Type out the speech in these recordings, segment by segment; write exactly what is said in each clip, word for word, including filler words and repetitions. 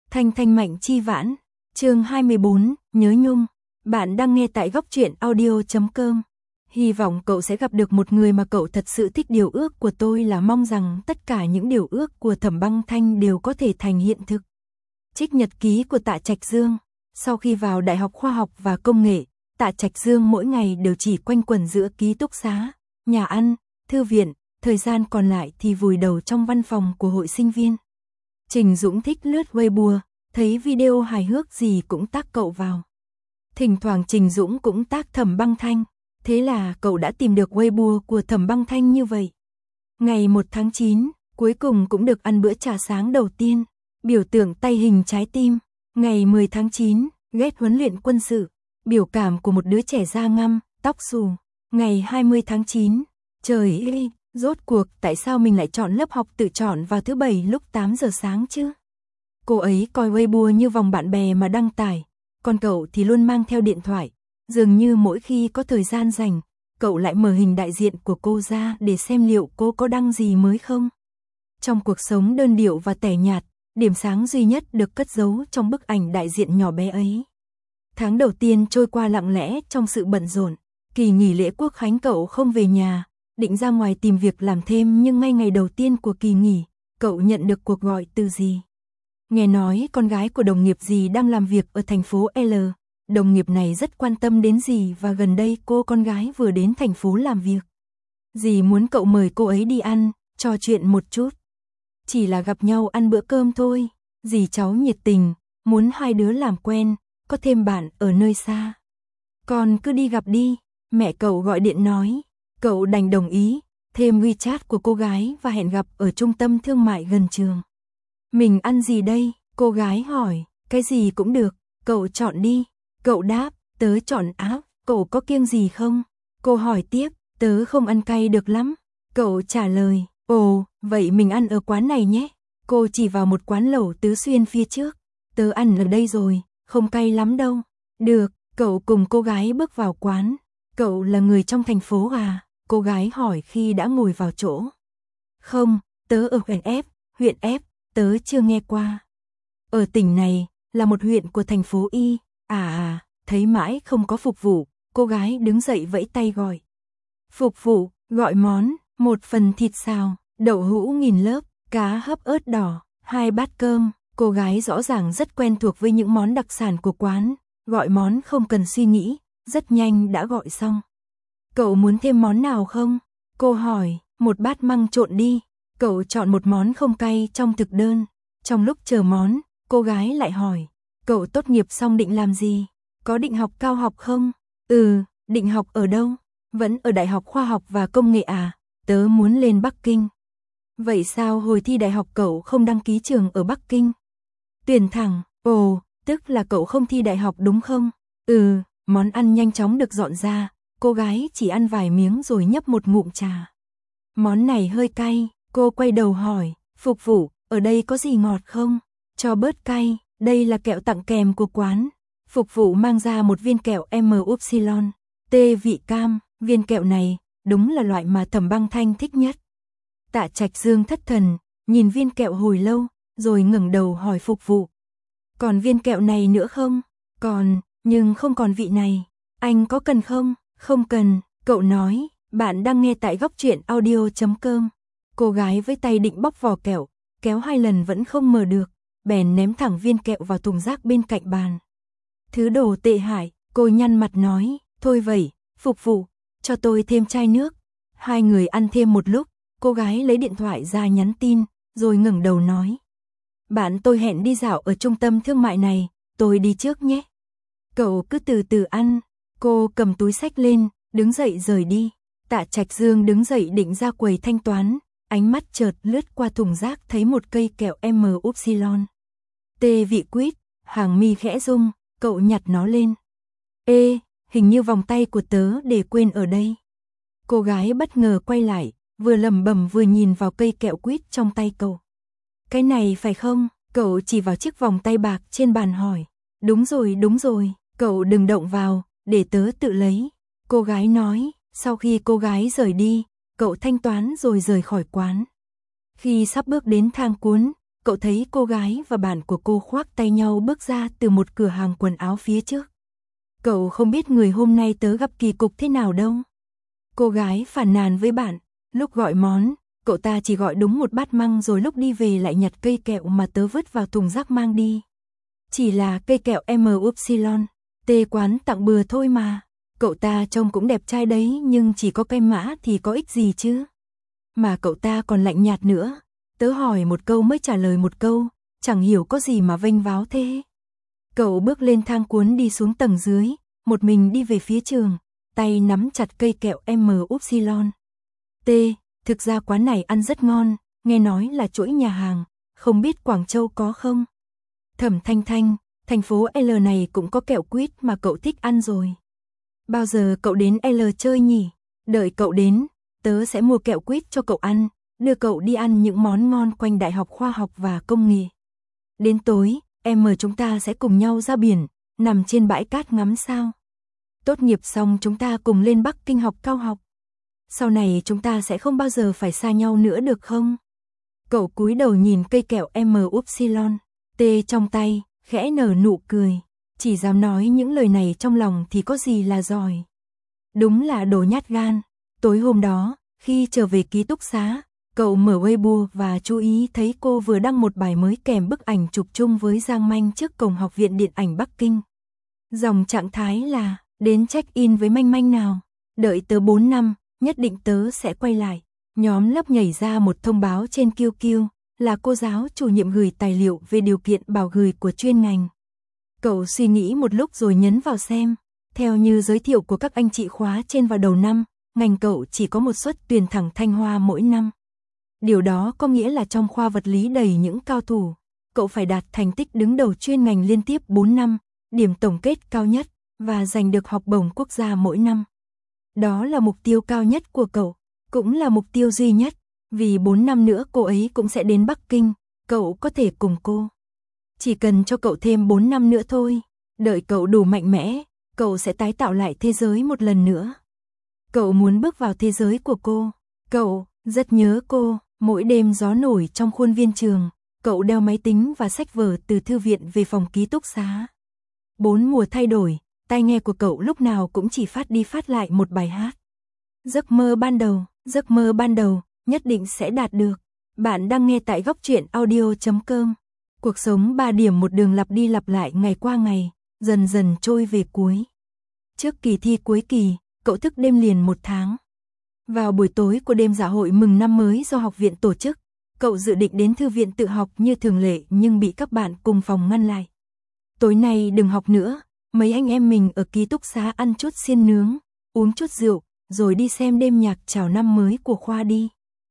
Thanh thanh mạnh chi vãn, chương hai mươi bốn, nhớ nhung. Bạn đang nghe tại góc truyện audio chấm com. Hy vọng cậu sẽ gặp được một người mà cậu thật sự thích. Điều ước của tôi là mong rằng tất cả những điều ước của Thẩm Băng Thanh đều có thể thành hiện thực. Trích nhật ký của Tạ Trạch Dương. Sau khi vào Đại học Khoa học và Công nghệ, Tạ Trạch Dương mỗi ngày đều chỉ quanh quẩn giữa ký túc xá, nhà ăn, thư viện, thời gian còn lại thì vùi đầu trong văn phòng của hội sinh viên. Trình Dũng thích lướt Weibo, thấy video hài hước gì cũng tag cậu vào. Thỉnh thoảng Trình Dũng cũng tag Thẩm Băng Thanh, thế là cậu đã tìm được Weibo của Thẩm Băng Thanh như vậy. Ngày một tháng chín, cuối cùng cũng được ăn bữa trà sáng đầu tiên, biểu tượng tay hình trái tim. Ngày mười tháng chín, ghét huấn luyện quân sự, biểu cảm của một đứa trẻ da ngăm, tóc xù. Ngày hai mươi tháng chín, trời ơi, rốt cuộc tại sao mình lại chọn lớp học tự chọn vào thứ bảy lúc tám giờ sáng chứ? Cô ấy coi Weibo như vòng bạn bè mà đăng tải, còn cậu thì luôn mang theo điện thoại. Dường như mỗi khi có thời gian rảnh, cậu lại mở hình đại diện của cô ra để xem liệu cô có đăng gì mới không. Trong cuộc sống đơn điệu và tẻ nhạt, điểm sáng duy nhất được cất giấu trong bức ảnh đại diện nhỏ bé ấy. Tháng đầu tiên trôi qua lặng lẽ trong sự bận rộn. Kỳ nghỉ lễ Quốc khánh cậu không về nhà, định ra ngoài tìm việc làm thêm, nhưng ngay ngày đầu tiên của kỳ nghỉ, cậu nhận được cuộc gọi từ dì. Nghe nói con gái của đồng nghiệp dì đang làm việc ở thành phố L. Đồng nghiệp này rất quan tâm đến dì và gần đây cô con gái vừa đến thành phố làm việc. Dì muốn cậu mời cô ấy đi ăn, trò chuyện một chút. Chỉ là gặp nhau ăn bữa cơm thôi, dì cháu nhiệt tình, muốn hai đứa làm quen, có thêm bạn ở nơi xa. Con cứ đi gặp đi, mẹ cậu gọi điện nói. Cậu đành đồng ý, thêm WeChat của cô gái và hẹn gặp ở trung tâm thương mại gần trường. Mình ăn gì đây? Cô gái hỏi. Cái gì cũng được, cậu chọn đi. Cậu đáp, tớ chọn áp. Cậu có kiêng gì không? Cô hỏi tiếp, tớ không ăn cay được lắm. Cậu trả lời, ồ, vậy mình ăn ở quán này nhé. Cô chỉ vào một quán lẩu Tứ Xuyên phía trước. Tớ ăn ở đây rồi, không cay lắm đâu. Được, cậu cùng cô gái bước vào quán. Cậu là người trong thành phố à? Cô gái hỏi khi đã ngồi vào chỗ. Không, tớ ở huyện F, huyện F, tớ chưa nghe qua. Ở tỉnh này, là một huyện của thành phố Y. À à, thấy mãi không có phục vụ, cô gái đứng dậy vẫy tay gọi. Phục vụ, gọi món, một phần thịt xào, đậu hũ nghìn lớp, cá hấp ớt đỏ, hai bát cơm. Cô gái rõ ràng rất quen thuộc với những món đặc sản của quán, gọi món không cần suy nghĩ, rất nhanh đã gọi xong. Cậu muốn thêm món nào không? Cô hỏi, một bát măng trộn đi. Cậu chọn một món không cay trong thực đơn. Trong lúc chờ món, cô gái lại hỏi, cậu tốt nghiệp xong định làm gì? Có định học cao học không? Ừ, định học ở đâu? Vẫn ở Đại học Khoa học và Công nghệ à? Tớ muốn lên Bắc Kinh. Vậy sao hồi thi đại học cậu không đăng ký trường ở Bắc Kinh? Tuyển thẳng, ồ, tức là cậu không thi đại học đúng không? Ừ, món ăn nhanh chóng được dọn ra. Cô gái chỉ ăn vài miếng rồi nhấp một ngụm trà. Món này hơi cay, cô quay đầu hỏi, phục vụ, ở đây có gì ngọt không? Cho bớt cay, đây là kẹo tặng kèm của quán. Phục vụ mang ra một viên kẹo em epsilon, T vị cam, viên kẹo này, đúng là loại mà Thẩm Băng Thanh thích nhất. Tạ Trạch Dương thất thần, nhìn viên kẹo hồi lâu, rồi ngẩng đầu hỏi phục vụ. Còn viên kẹo này nữa không? Còn, nhưng không còn vị này. Anh có cần không? Không cần, cậu nói, bạn đang nghe tại góc truyện audio chấm com. Cô gái với tay định bóc vỏ kẹo, kéo hai lần vẫn không mở được, bèn ném thẳng viên kẹo vào thùng rác bên cạnh bàn. Thứ đồ tệ hại, cô nhăn mặt nói, thôi vậy, phục vụ, cho tôi thêm chai nước. Hai người ăn thêm một lúc, cô gái lấy điện thoại ra nhắn tin, rồi ngẩng đầu nói. Bạn tôi hẹn đi dạo ở trung tâm thương mại này, tôi đi trước nhé. Cậu cứ từ từ ăn. Cô cầm túi xách lên, đứng dậy rời đi. Tạ Trạch Dương đứng dậy định ra quầy thanh toán, ánh mắt chợt lướt qua thùng rác thấy một cây kẹo em epsilon. T vị quýt, hàng mi khẽ rung, cậu nhặt nó lên. Ê, hình như vòng tay của tớ để quên ở đây. Cô gái bất ngờ quay lại, vừa lẩm bẩm vừa nhìn vào cây kẹo quýt trong tay cậu. Cái này phải không? Cậu chỉ vào chiếc vòng tay bạc trên bàn hỏi. Đúng rồi, đúng rồi, cậu đừng động vào. Để tớ tự lấy, cô gái nói. Sau khi cô gái rời đi, cậu thanh toán rồi rời khỏi quán. Khi sắp bước đến thang cuốn, cậu thấy cô gái và bạn của cô khoác tay nhau bước ra từ một cửa hàng quần áo phía trước. Cậu không biết người hôm nay tớ gặp kỳ cục thế nào đâu. Cô gái phàn nàn với bạn, lúc gọi món, cậu ta chỉ gọi đúng một bát măng rồi lúc đi về lại nhặt cây kẹo mà tớ vứt vào thùng rác mang đi. Chỉ là cây kẹo em upsilon, T quán tặng bừa thôi mà. Cậu ta trông cũng đẹp trai đấy nhưng chỉ có cây mã thì có ích gì chứ. Mà cậu ta còn lạnh nhạt nữa. Tớ hỏi một câu mới trả lời một câu, chẳng hiểu có gì mà vênh váo thế. Cậu bước lên thang cuốn đi xuống tầng dưới, một mình đi về phía trường, tay nắm chặt cây kẹo em upsilon. T, thực ra quán này ăn rất ngon, nghe nói là chuỗi nhà hàng, không biết Quảng Châu có không? Thẩm Thanh Thanh, thành phố L này cũng có kẹo quýt mà cậu thích ăn rồi. Bao giờ cậu đến L chơi nhỉ? Đợi cậu đến, tớ sẽ mua kẹo quýt cho cậu ăn, đưa cậu đi ăn những món ngon quanh Đại học Khoa học và Công nghệ. Đến tối, em mời chúng ta sẽ cùng nhau ra biển, nằm trên bãi cát ngắm sao. Tốt nghiệp xong chúng ta cùng lên Bắc Kinh học cao học. Sau này chúng ta sẽ không bao giờ phải xa nhau nữa được không? Cậu cúi đầu nhìn cây kẹo em upsilon, T trong tay, khẽ nở nụ cười. Chỉ dám nói những lời này trong lòng thì có gì là giỏi. Đúng là đồ nhát gan. Tối hôm đó, khi trở về ký túc xá, cậu mở Weibo và chú ý thấy cô vừa đăng một bài mới kèm bức ảnh chụp chung với Giang Manh trước cổng Học viện Điện ảnh Bắc Kinh. Dòng trạng thái là, đến check-in với Manh Manh nào, đợi tớ bốn năm, nhất định tớ sẽ quay lại. Nhóm lớp nhảy ra một thông báo trên Q Q, là cô giáo chủ nhiệm gửi tài liệu về điều kiện bảo gửi của chuyên ngành. Cậu suy nghĩ một lúc rồi nhấn vào xem. Theo như giới thiệu của các anh chị khóa trên vào đầu năm, ngành cậu chỉ có một suất tuyển thẳng Thanh Hoa mỗi năm. Điều đó có nghĩa là trong khoa vật lý đầy những cao thủ, cậu phải đạt thành tích đứng đầu chuyên ngành liên tiếp bốn năm, điểm tổng kết cao nhất, và giành được học bổng quốc gia mỗi năm. Đó là mục tiêu cao nhất của cậu, cũng là mục tiêu duy nhất, vì bốn năm nữa cô ấy cũng sẽ đến Bắc Kinh, cậu có thể cùng cô. Chỉ cần cho cậu thêm bốn năm nữa thôi, đợi cậu đủ mạnh mẽ, cậu sẽ tái tạo lại thế giới một lần nữa. Cậu muốn bước vào thế giới của cô, cậu rất nhớ cô, mỗi đêm gió nổi trong khuôn viên trường, cậu đeo máy tính và sách vở từ thư viện về phòng ký túc xá. Bốn mùa thay đổi, tai nghe của cậu lúc nào cũng chỉ phát đi phát lại một bài hát. Giấc mơ ban đầu, giấc mơ ban đầu, nhất định sẽ đạt được. Bạn đang nghe tại góc truyện audio chấm com. Cuộc sống ba điểm một đường lặp đi lặp lại ngày qua ngày, dần dần trôi về cuối. Trước kỳ thi cuối kỳ, cậu thức đêm liền một tháng. Vào buổi tối của đêm dạ hội mừng năm mới do học viện tổ chức, cậu dự định đến thư viện tự học như thường lệ nhưng bị các bạn cùng phòng ngăn lại. Tối nay đừng học nữa, mấy anh em mình ở ký túc xá ăn chút xiên nướng, uống chút rượu, rồi đi xem đêm nhạc chào năm mới của khoa đi.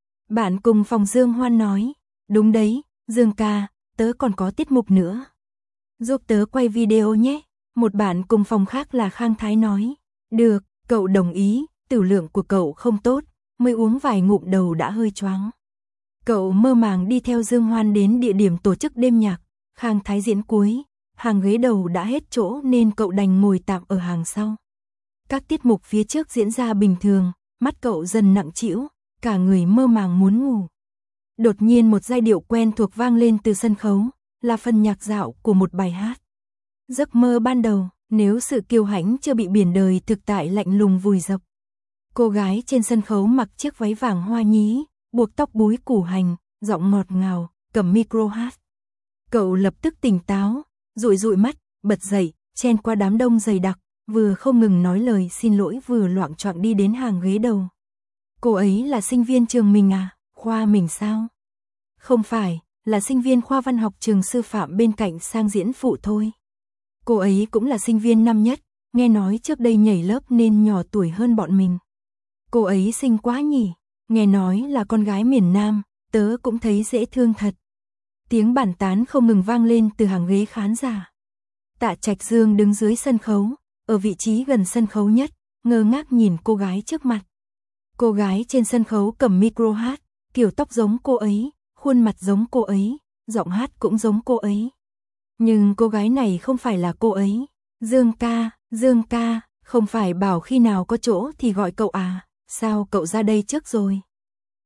Bạn cùng phòng Dương Hoan nói, đúng đấy, Dương ca, tớ còn có tiết mục nữa. Giúp tớ quay video nhé. Một bạn cùng phòng khác là Khang Thái nói, được, cậu đồng ý, tử lượng của cậu không tốt, mới uống vài ngụm đầu đã hơi choáng. Cậu mơ màng đi theo Dương Hoan đến địa điểm tổ chức đêm nhạc, Khang Thái diễn cuối, hàng ghế đầu đã hết chỗ nên cậu đành ngồi tạm ở hàng sau. Các tiết mục phía trước diễn ra bình thường, mắt cậu dần nặng trĩu, cả người mơ màng muốn ngủ. Đột nhiên một giai điệu quen thuộc vang lên từ sân khấu, là phần nhạc dạo của một bài hát. Giấc mơ ban đầu, nếu sự kiêu hãnh chưa bị biển đời thực tại lạnh lùng vùi dập. Cô gái trên sân khấu mặc chiếc váy vàng hoa nhí, buộc tóc búi củ hành, giọng ngọt ngào, cầm micro hát. Cậu lập tức tỉnh táo, dụi dụi mắt, bật dậy, chen qua đám đông dày đặc, vừa không ngừng nói lời xin lỗi vừa loạng choạng đi đến hàng ghế đầu. Cô ấy là sinh viên trường mình à, khoa mình sao? Không phải, là sinh viên khoa văn học trường sư phạm bên cạnh sang diễn phụ thôi. Cô ấy cũng là sinh viên năm nhất, nghe nói trước đây nhảy lớp nên nhỏ tuổi hơn bọn mình. Cô ấy xinh quá nhỉ, nghe nói là con gái miền Nam, tớ cũng thấy dễ thương thật. Tiếng bàn tán không ngừng vang lên từ hàng ghế khán giả. Tạ Trạch Dương đứng dưới sân khấu, ở vị trí gần sân khấu nhất, ngơ ngác nhìn cô gái trước mặt. Cô gái trên sân khấu cầm micro hát, kiểu tóc giống cô ấy, khuôn mặt giống cô ấy, giọng hát cũng giống cô ấy. Nhưng cô gái này không phải là cô ấy. Dương ca, Dương ca, không phải bảo khi nào có chỗ thì gọi cậu à, sao cậu ra đây trước rồi?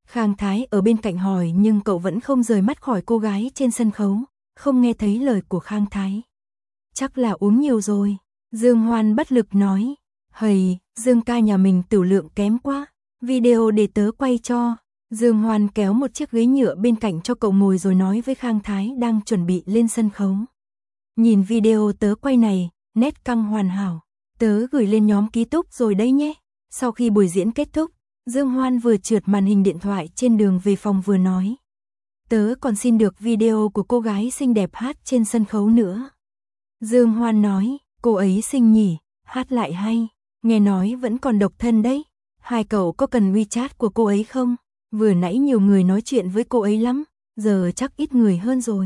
Khang Thái ở bên cạnh hỏi nhưng cậu vẫn không rời mắt khỏi cô gái trên sân khấu, không nghe thấy lời của Khang Thái. Chắc là uống nhiều rồi. Dương Hoan bất lực nói. Hầy, Dương ca nhà mình tửu lượng kém quá. Video để tớ quay cho. Dương Hoan kéo một chiếc ghế nhựa bên cạnh cho cậu ngồi rồi nói với Khang Thái đang chuẩn bị lên sân khấu. Nhìn video tớ quay này, nét căng hoàn hảo. Tớ gửi lên nhóm ký túc rồi đấy nhé. Sau khi buổi diễn kết thúc, Dương Hoan vừa trượt màn hình điện thoại trên đường về phòng vừa nói. Tớ còn xin được video của cô gái xinh đẹp hát trên sân khấu nữa. Dương Hoan nói, cô ấy xinh nhỉ, hát lại hay, nghe nói vẫn còn độc thân đấy. Hai cậu có cần WeChat của cô ấy không? Vừa nãy nhiều người nói chuyện với cô ấy lắm, giờ chắc ít người hơn rồi.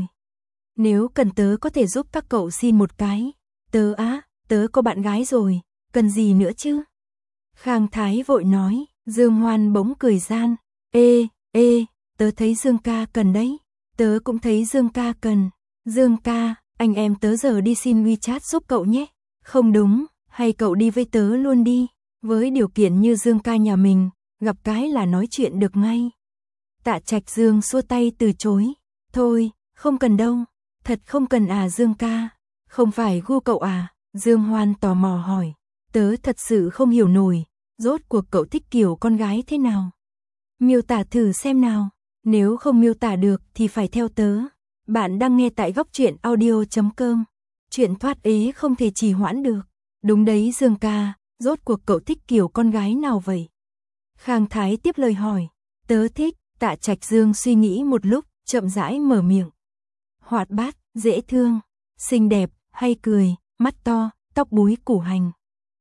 Nếu cần tớ có thể giúp các cậu xin một cái. Tớ á, tớ có bạn gái rồi, cần gì nữa chứ? Khang Thái vội nói, Dương Hoan bỗng cười gian. Ê, ê, tớ thấy Dương ca cần đấy. Tớ cũng thấy Dương ca cần. Dương ca, anh em tớ giờ đi xin WeChat giúp cậu nhé. Không đúng, hay cậu đi với tớ luôn đi. Với điều kiện như Dương ca nhà mình, gặp cái là nói chuyện được ngay. Tạ Trạch Dương xua tay từ chối. Thôi, không cần đâu. Thật không cần à Dương ca. Không phải gu cậu à? Dương Hoan tò mò hỏi. Tớ thật sự không hiểu nổi, rốt cuộc cậu thích kiểu con gái thế nào? Miêu tả thử xem nào. Nếu không miêu tả được thì phải theo tớ. Bạn đang nghe tại góc truyện audio chấm com. Chuyện thoát ế không thể trì hoãn được. Đúng đấy Dương ca, rốt cuộc cậu thích kiểu con gái nào vậy? Khang Thái tiếp lời hỏi. Tớ thích. Tạ Trạch Dương suy nghĩ một lúc, chậm rãi mở miệng. Hoạt bát, dễ thương, xinh đẹp, hay cười, mắt to, tóc búi củ hành.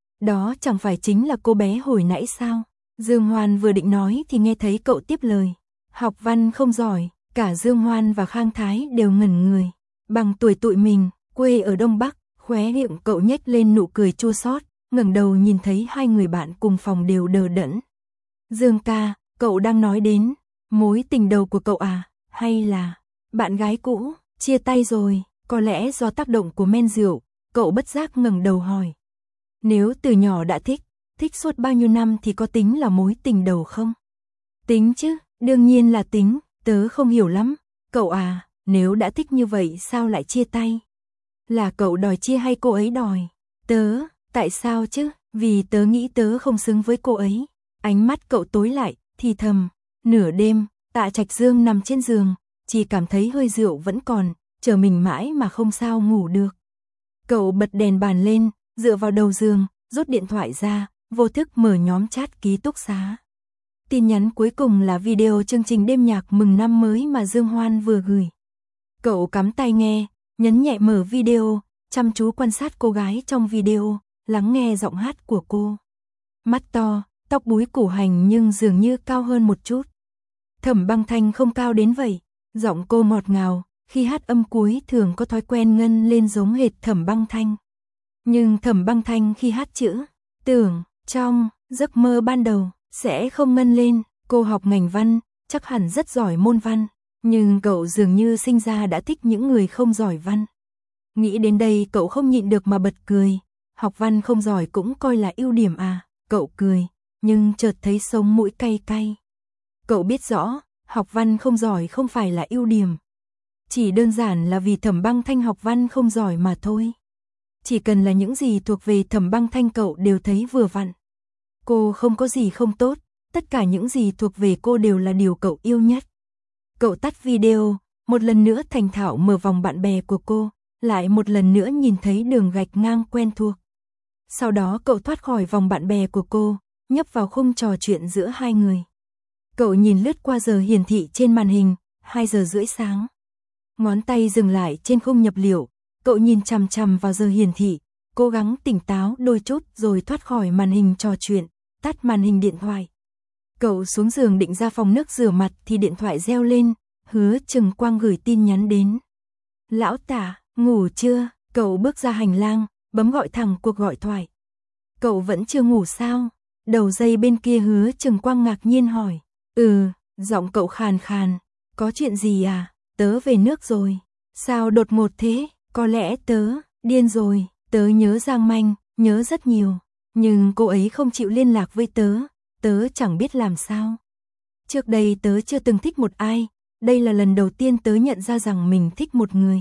Đó chẳng phải chính là cô bé hồi nãy sao? Dương Hoan vừa định nói thì nghe thấy cậu tiếp lời. Học văn không giỏi, cả Dương Hoan và Khang Thái đều ngẩn người. Bằng tuổi tụi mình, quê ở Đông Bắc, khóe miệng cậu nhếch lên nụ cười chua xót, ngẩng đầu nhìn thấy hai người bạn cùng phòng đều đờ đẫn. Dương ca, cậu đang nói đến mối tình đầu của cậu à, hay là bạn gái cũ, chia tay rồi, có lẽ do tác động của men rượu, cậu bất giác ngẩng đầu hỏi. Nếu từ nhỏ đã thích, thích suốt bao nhiêu năm thì có tính là mối tình đầu không? Tính chứ, đương nhiên là tính, tớ không hiểu lắm. Cậu à, nếu đã thích như vậy sao lại chia tay? Là cậu đòi chia hay cô ấy đòi? Tớ, tại sao chứ? Vì tớ nghĩ tớ không xứng với cô ấy. Ánh mắt cậu tối lại, thì thầm. Nửa đêm, Tạ Trạch Dương nằm trên giường, chỉ cảm thấy hơi rượu vẫn còn, chờ mình mãi mà không sao ngủ được. Cậu bật đèn bàn lên, dựa vào đầu giường, rút điện thoại ra, vô thức mở nhóm chat ký túc xá. Tin nhắn cuối cùng là video chương trình đêm nhạc mừng năm mới mà Dương Hoan vừa gửi. Cậu cắm tai nghe, nhấn nhẹ mở video, chăm chú quan sát cô gái trong video, lắng nghe giọng hát của cô. Mắt to, tóc búi củ hành nhưng dường như cao hơn một chút. Thẩm Băng Thanh không cao đến vậy, giọng cô ngọt ngào, khi hát âm cuối thường có thói quen ngân lên giống hệt Thẩm Băng Thanh. Nhưng Thẩm Băng Thanh khi hát chữ tưởng, trong, giấc mơ ban đầu, sẽ không ngân lên. Cô học ngành văn, chắc hẳn rất giỏi môn văn, nhưng cậu dường như sinh ra đã thích những người không giỏi văn. Nghĩ đến đây cậu không nhịn được mà bật cười. Học văn không giỏi cũng coi là ưu điểm à? Cậu cười, nhưng chợt thấy sống mũi cay cay. Cậu biết rõ, học văn không giỏi không phải là ưu điểm. Chỉ đơn giản là vì Thẩm Băng Thanh học văn không giỏi mà thôi. Chỉ cần là những gì thuộc về Thẩm Băng Thanh cậu đều thấy vừa vặn. Cô không có gì không tốt, tất cả những gì thuộc về cô đều là điều cậu yêu nhất. Cậu tắt video, một lần nữa thành thạo mở vòng bạn bè của cô, lại một lần nữa nhìn thấy đường gạch ngang quen thuộc. Sau đó cậu thoát khỏi vòng bạn bè của cô, nhấp vào khung trò chuyện giữa hai người. Cậu nhìn lướt qua giờ hiển thị trên màn hình, hai giờ rưỡi sáng. Ngón tay dừng lại trên khung nhập liệu, cậu nhìn chằm chằm vào giờ hiển thị, cố gắng tỉnh táo đôi chút rồi thoát khỏi màn hình trò chuyện, tắt màn hình điện thoại. Cậu xuống giường định ra phòng nước rửa mặt thì điện thoại reo lên, Hứa Trừng Quang gửi tin nhắn đến. Lão Tả, ngủ chưa? Cậu bước ra hành lang, bấm gọi thẳng cuộc gọi thoại. Cậu vẫn chưa ngủ sao? Đầu dây bên kia Hứa Trừng Quang ngạc nhiên hỏi. Ừ, giọng cậu khàn khàn. Có chuyện gì à? Tớ về nước rồi. Sao đột ngột thế? Có lẽ tớ, điên rồi. Tớ nhớ Giang Manh, nhớ rất nhiều. Nhưng cô ấy không chịu liên lạc với tớ. Tớ chẳng biết làm sao. Trước đây tớ chưa từng thích một ai, đây là lần đầu tiên tớ nhận ra rằng mình thích một người.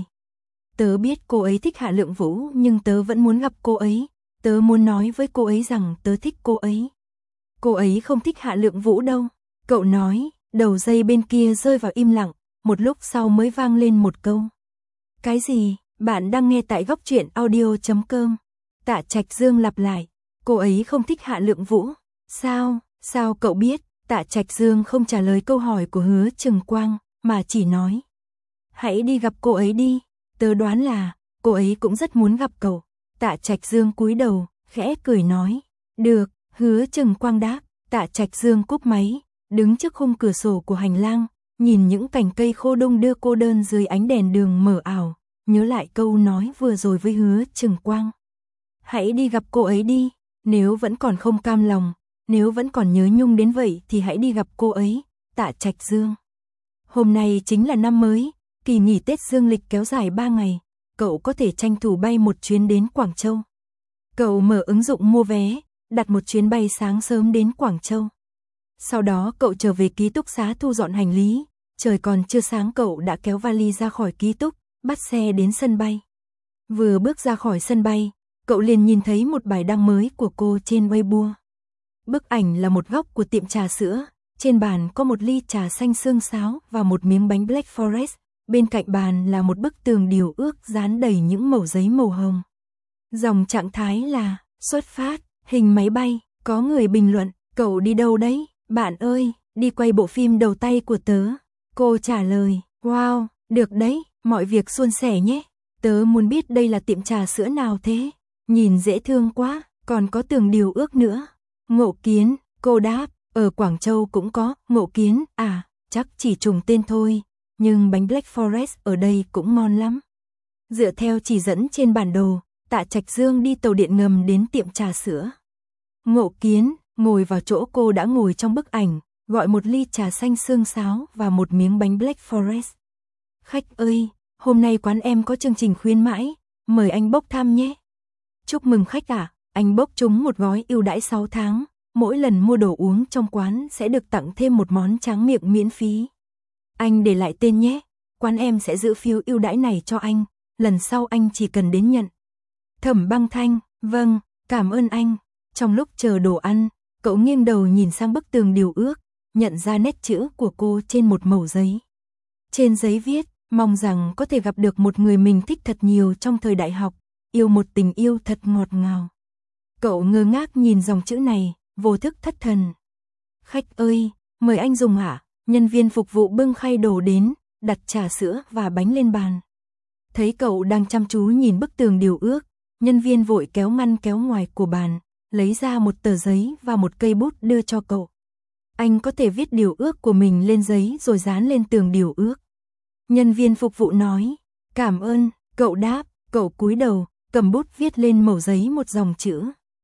Tớ biết cô ấy thích Hạ Lượng Vũ nhưng tớ vẫn muốn gặp cô ấy, tớ muốn nói với cô ấy rằng tớ thích cô ấy. Cô ấy không thích Hạ Lượng Vũ đâu, cậu nói, đầu dây bên kia rơi vào im lặng, một lúc sau mới vang lên một câu. Cái gì? Bạn đang nghe tại góc truyện audio chấm com. Tạ Trạch Dương lặp lại, cô ấy không thích Hạ Lượng Vũ. Sao? Sao cậu biết? Tạ Trạch Dương không trả lời câu hỏi của Hứa Chừng Quang, mà chỉ nói. Hãy đi gặp cô ấy đi, tớ đoán là, cô ấy cũng rất muốn gặp cậu. Tạ Trạch Dương cúi đầu, khẽ cười nói. Được, Hứa Chừng Quang đáp. Tạ Trạch Dương cúp máy, đứng trước khung cửa sổ của hành lang, nhìn những cành cây khô đông đưa cô đơn dưới ánh đèn đường mờ ảo, nhớ lại câu nói vừa rồi với Hứa Chừng Quang. Hãy đi gặp cô ấy đi, nếu vẫn còn không cam lòng, nếu vẫn còn nhớ nhung đến vậy thì hãy đi gặp cô ấy. Tạ Trạch Dương. Hôm nay chính là năm mới, kỳ nghỉ Tết dương lịch kéo dài ba ngày, cậu có thể tranh thủ bay một chuyến đến Quảng Châu. Cậu mở ứng dụng mua vé, đặt một chuyến bay sáng sớm đến Quảng Châu. Sau đó cậu trở về ký túc xá thu dọn hành lý, trời còn chưa sáng cậu đã kéo vali ra khỏi ký túc, bắt xe đến sân bay. Vừa bước ra khỏi sân bay, cậu liền nhìn thấy một bài đăng mới của cô trên Weibo. Bức ảnh là một góc của tiệm trà sữa, trên bàn có một ly trà xanh sương sáo và một miếng bánh Black Forest, bên cạnh bàn là một bức tường điều ước dán đầy những mẩu giấy màu hồng. Dòng trạng thái là, xuất phát, hình máy bay, có người bình luận, cậu đi đâu đấy, bạn ơi, đi quay bộ phim đầu tay của tớ. Cô trả lời, wow, được đấy, mọi việc suôn sẻ nhé, tớ muốn biết đây là tiệm trà sữa nào thế, nhìn dễ thương quá, còn có tường điều ước nữa. Ngộ Kiến, cô đáp, ở Quảng Châu cũng có, Ngộ Kiến, à, chắc chỉ trùng tên thôi, nhưng bánh Black Forest ở đây cũng ngon lắm. Dựa theo chỉ dẫn trên bản đồ, Tạ Trạch Dương đi tàu điện ngầm đến tiệm trà sữa. Ngộ Kiến, ngồi vào chỗ cô đã ngồi trong bức ảnh, gọi một ly trà xanh sương sáo và một miếng bánh Black Forest. Khách ơi, hôm nay quán em có chương trình khuyến mãi, mời anh bốc thăm nhé. Chúc mừng khách ạ, à, anh bốc trúng một gói ưu đãi sáu tháng, mỗi lần mua đồ uống trong quán sẽ được tặng thêm một món tráng miệng miễn phí. Anh để lại tên nhé, quán em sẽ giữ phiếu ưu đãi này cho anh, lần sau anh chỉ cần đến nhận. Thẩm Băng Thanh, vâng, cảm ơn anh. Trong lúc chờ đồ ăn, cậu nghiêng đầu nhìn sang bức tường điều ước, nhận ra nét chữ của cô trên một mẩu giấy. Trên giấy viết, mong rằng có thể gặp được một người mình thích thật nhiều trong thời đại học, yêu một tình yêu thật ngọt ngào. Cậu ngơ ngác nhìn dòng chữ này, vô thức thất thần. Khách ơi, mời anh dùng ạ. Nhân viên phục vụ bưng khay đồ đến, đặt trà sữa và bánh lên bàn. Thấy cậu đang chăm chú nhìn bức tường điều ước, nhân viên vội kéo ngăn kéo ngoài của bàn, lấy ra một tờ giấy và một cây bút đưa cho cậu. Anh có thể viết điều ước của mình lên giấy rồi dán lên tường điều ước. Nhân viên phục vụ nói, cảm ơn, cậu đáp, cậu cúi đầu, cầm bút viết lên mẩu giấy một dòng chữ.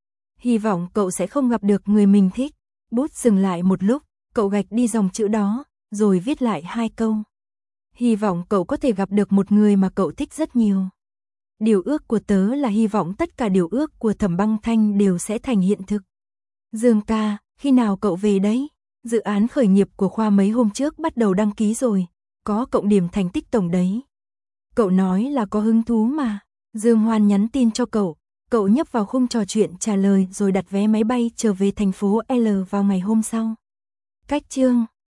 Hy vọng cậu sẽ không gặp được người mình thích. Bút dừng lại một lúc, cậu gạch đi dòng chữ đó, rồi viết lại hai câu. Hy vọng cậu có thể gặp được một người mà cậu thích rất nhiều. Điều ước của tớ là hy vọng tất cả điều ước của Thẩm Băng Thanh đều sẽ thành hiện thực. Dương ca, khi nào cậu về đấy? Dự án khởi nghiệp của khoa mấy hôm trước bắt đầu đăng ký rồi, có cộng điểm thành tích tổng đấy. Cậu nói là có hứng thú mà. Dương Hoan nhắn tin cho cậu, cậu nhấp vào khung trò chuyện trả lời rồi đặt vé máy bay trở về thành phố L vào ngày hôm sau. Cách chương